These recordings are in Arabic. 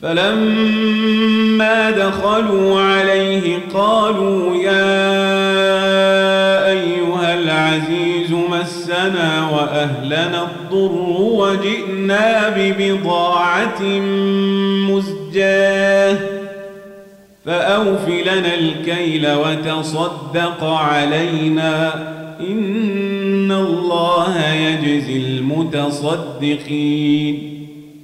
فلما دخلوا عليه قالوا يا أيها العزيز مسنا وأهلنا الضر وجئنا ببضاعة مزجاة فأوف لنا الكيل وتصدق علينا إن الله يجزي المتصدقين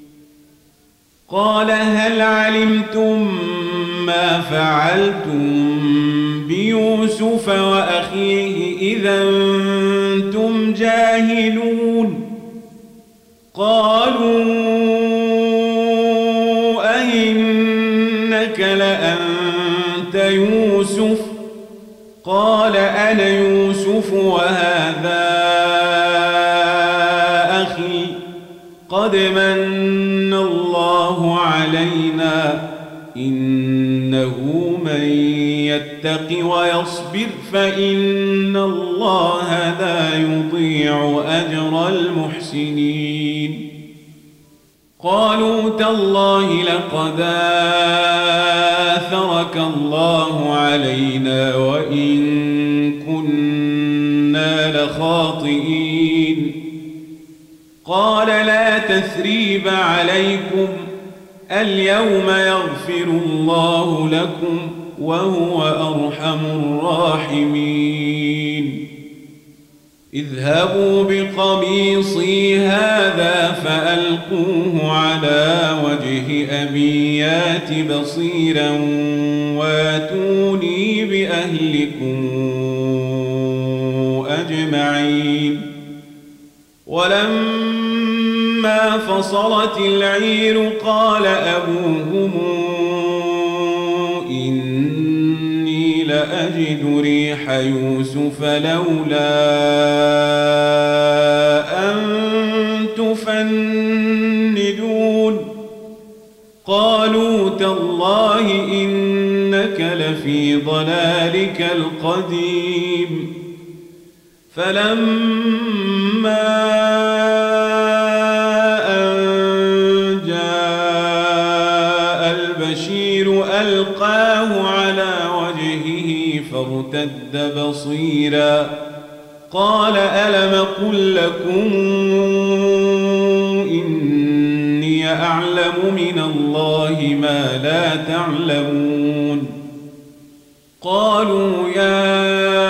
قال هل علمتم ما فعلتم بيوسف وأخيه إذا أنتم جاهلون قالوا أئنك لأنت يوسف قال أنا يوسف وهذا أخي قد من الله علينا إنه من يتق ويصبر فإن الله لا يضيع أجر المحسنين قالوا تالله لقد آثرك الله علينا وإن كنا لخاطئين قال لا تثريب عليكم اليوم يغفر الله لكم وهو أرحم الراحمين اذهبوا بقميصي هذا فألقوه على وجه أبي يات بصيرا واتوني بأهلكم أجمعين ولما فصلت العير قال أبوهم إني لأجد ريح يوسف لولا أن تفندون قالوا تالله إنك لفي ضلالك القديم فلما أن جاء البشير ألقاه على وجهه فارتد بصيرا قال ألم قل لكم إني أعلم من الله ما لا تعلمون قالوا يا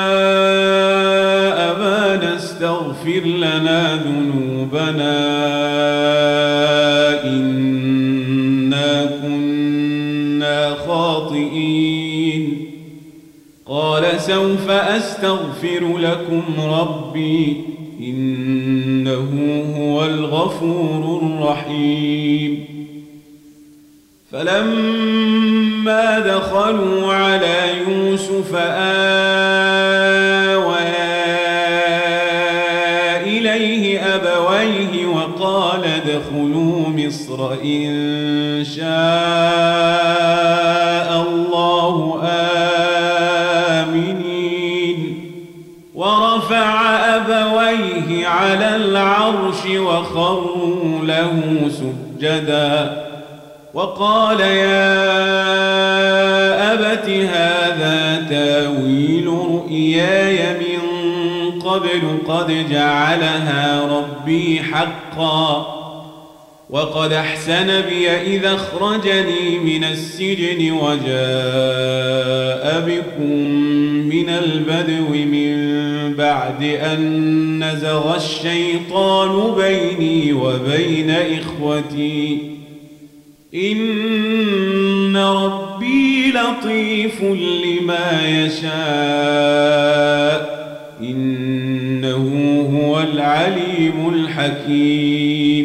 استغفر لنا ذنوبنا إنا كنا خاطئين قال سوف أستغفر لكم ربي إنه هو الغفور الرحيم فلما دخلوا على يوسف آوى إليه أبويه وقال ادخلوا مصر إن شاء الله آمنين ورفع أبويه على العرش وخروا له سجدا وقال يا أبت هذا تاويل رؤياي من قبل قد جعلها ربي حقا وقد أحسن بي إذا أخرجني من السجن وجاء بكم من البدو من بعد أن نزغ الشيطان بيني وبين إخوتي إن ربي لطيف لما يشاء إنه هو العليم الحكيم